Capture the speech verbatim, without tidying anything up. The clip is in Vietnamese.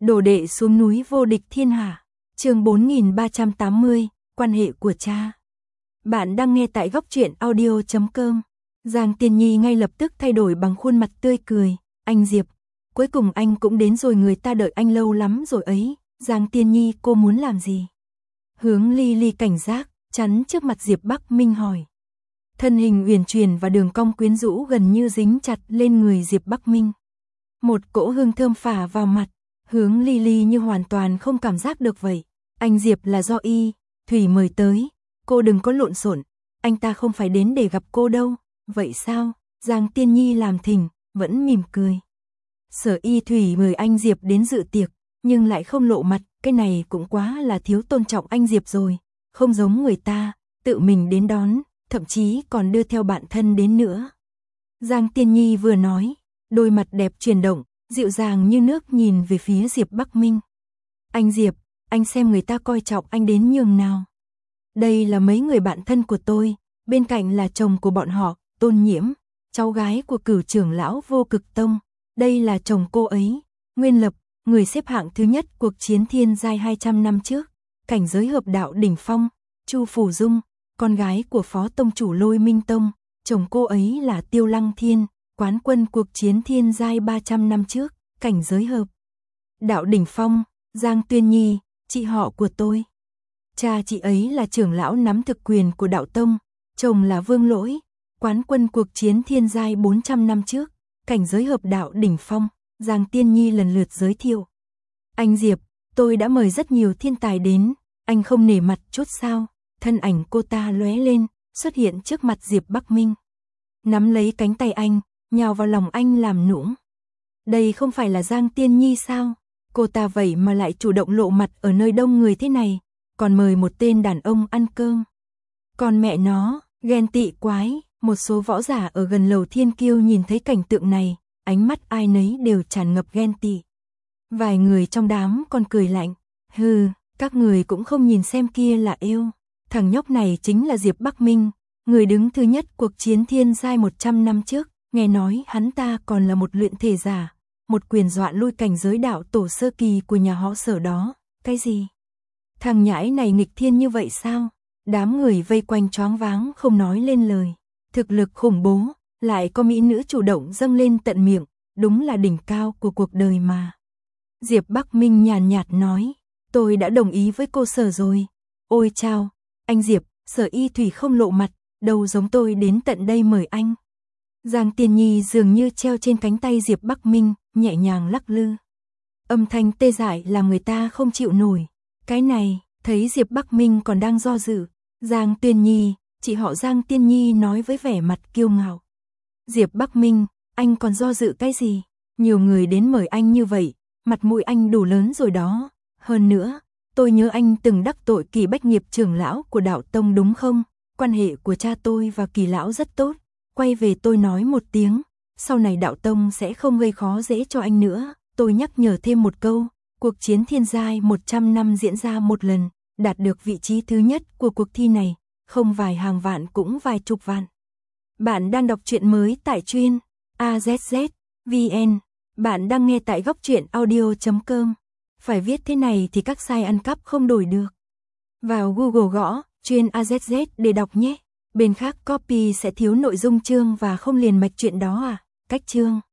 Đồ đệ xuống núi vô địch thiên hạ. Chương bốn nghìn ba trăm tám mươi, quan hệ của cha. Bạn đang nghe tại góc truyện audio chấm com. Giang Tiên Nhi ngay lập tức thay đổi bằng khuôn mặt tươi cười, "Anh Diệp, cuối cùng anh cũng đến rồi, người ta đợi anh lâu lắm rồi ấy." "Giang Tiên Nhi, cô muốn làm gì?" Hướng Ly Ly cảnh giác, chắn trước mặt Diệp Bắc Minh hỏi. Thân hình uyển chuyển và đường cong quyến rũ gần như dính chặt lên người Diệp Bắc Minh. Một cỗ hương thơm phả vào mặt, Hướng Ly Ly như hoàn toàn không cảm giác được vậy. "Anh Diệp là do Y Thủy mời tới, cô đừng có lộn xộn, anh ta không phải đến để gặp cô đâu." "Vậy sao?" Giang Tiên Nhi làm thinh, vẫn mỉm cười. Sở Y Thủy mời anh Diệp đến dự tiệc, nhưng lại không lộ mặt, cái này cũng quá là thiếu tôn trọng anh Diệp rồi, không giống người ta, tự mình đến đón, thậm chí còn đưa theo bạn thân đến nữa. Giang Tiên Nhi vừa nói, đôi mặt đẹp chuyển động, dịu dàng như nước nhìn về phía Diệp Bắc Minh. "Anh Diệp, anh xem người ta coi trọng anh đến nhường nào. Đây là mấy người bạn thân của tôi, bên cạnh là chồng của bọn họ, Tôn Nhiễm, cháu gái của Cửu trưởng lão Vô Cực Tông. Đây là chồng cô ấy, Nguyên Lập, người xếp hạng thứ nhất cuộc chiến thiên giai hai trăm năm trước, cảnh giới hợp đạo đỉnh phong, Chu Phủ Dung, con gái của Phó Tông chủ Lôi Minh Tông, chồng cô ấy là Tiêu Lăng Thiên, quán quân cuộc chiến thiên giai ba trăm năm trước, cảnh giới hợp đạo đỉnh phong, Giang Tuyên Nhi, chị họ của tôi. Cha chị ấy là trưởng lão nắm thực quyền của đạo tông, chồng là Vương Lỗi, quán quân cuộc chiến thiên giai bốn trăm năm trước, cảnh giới hợp đạo đỉnh phong." Giang Tiên Nhi lần lượt giới thiệu. "Anh Diệp, tôi đã mời rất nhiều thiên tài đến, anh không nể mặt chút sao?" Thân ảnh cô ta lóe lên, xuất hiện trước mặt Diệp Bắc Minh. Nắm lấy cánh tay anh, nhào vào lòng anh làm nũng. Đây không phải là Giang Tiên Nhi sao? Cô ta vậy mà lại chủ động lộ mặt ở nơi đông người thế này, còn mời một tên đàn ông ăn cơm. Còn mẹ nó, ghen tị quái. Một số võ giả ở gần lầu Thiên Kiêu nhìn thấy cảnh tượng này, ánh mắt ai nấy đều tràn ngập ghen tị. Vài người trong đám còn cười lạnh, "Hừ, các người cũng không nhìn xem kia là yêu. Thằng nhóc này chính là Diệp Bắc Minh, người đứng thứ nhất cuộc chiến thiên giai một trăm năm trước, nghe nói hắn ta còn là một luyện thể giả, một quyền dọa lui cảnh giới đạo tổ sơ kỳ của nhà họ Sở đó." Cái gì? Thằng nhãi này nghịch thiên như vậy sao? Đám người vây quanh choáng váng không nói lên lời. Thực lực khủng bố, lại có mỹ nữ chủ động dâng lên tận miệng, đúng là đỉnh cao của cuộc đời mà. Diệp Bắc Minh nhàn nhạt nói, "Tôi đã đồng ý với cô Sở rồi." "Ôi chao, anh Diệp, Sở Y Thủy không lộ mặt, đâu giống tôi đến tận đây mời anh." Giang Tiên Nhi dường như treo trên cánh tay Diệp Bắc Minh, nhẹ nhàng lắc lư. Âm thanh tê dại làm người ta không chịu nổi. Cái này, thấy Diệp Bắc Minh còn đang do dự, Giang Tiên Nhi, chị họ Giang Tiên Nhi nói với vẻ mặt kiêu ngạo. "Diệp Bắc Minh, anh còn do dự cái gì? Nhiều người đến mời anh như vậy, mặt mũi anh đủ lớn rồi đó. Hơn nữa, tôi nhớ anh từng đắc tội Kỳ Bách Nghiệp trưởng lão của đạo tông đúng không? Quan hệ của cha tôi và Kỳ lão rất tốt. Quay về tôi nói một tiếng, sau này đạo tông sẽ không gây khó dễ cho anh nữa." Tôi nhắc nhở thêm một câu, cuộc chiến thiên giai một trăm năm diễn ra một lần, đạt được vị trí thứ nhất của cuộc thi này, không vài hàng vạn cũng vài chục vạn. Bạn đang đọc truyện mới tại truyện a zét zét vê en. Bạn đang nghe tại góc truyện audio chấm com. Phải viết thế này thì các site ăn cắp không đổi được. Vào Google gõ truyện a zét zét để đọc nhé. Bên khác copy sẽ thiếu nội dung chương và không liền mạch truyện đó à. Cách chương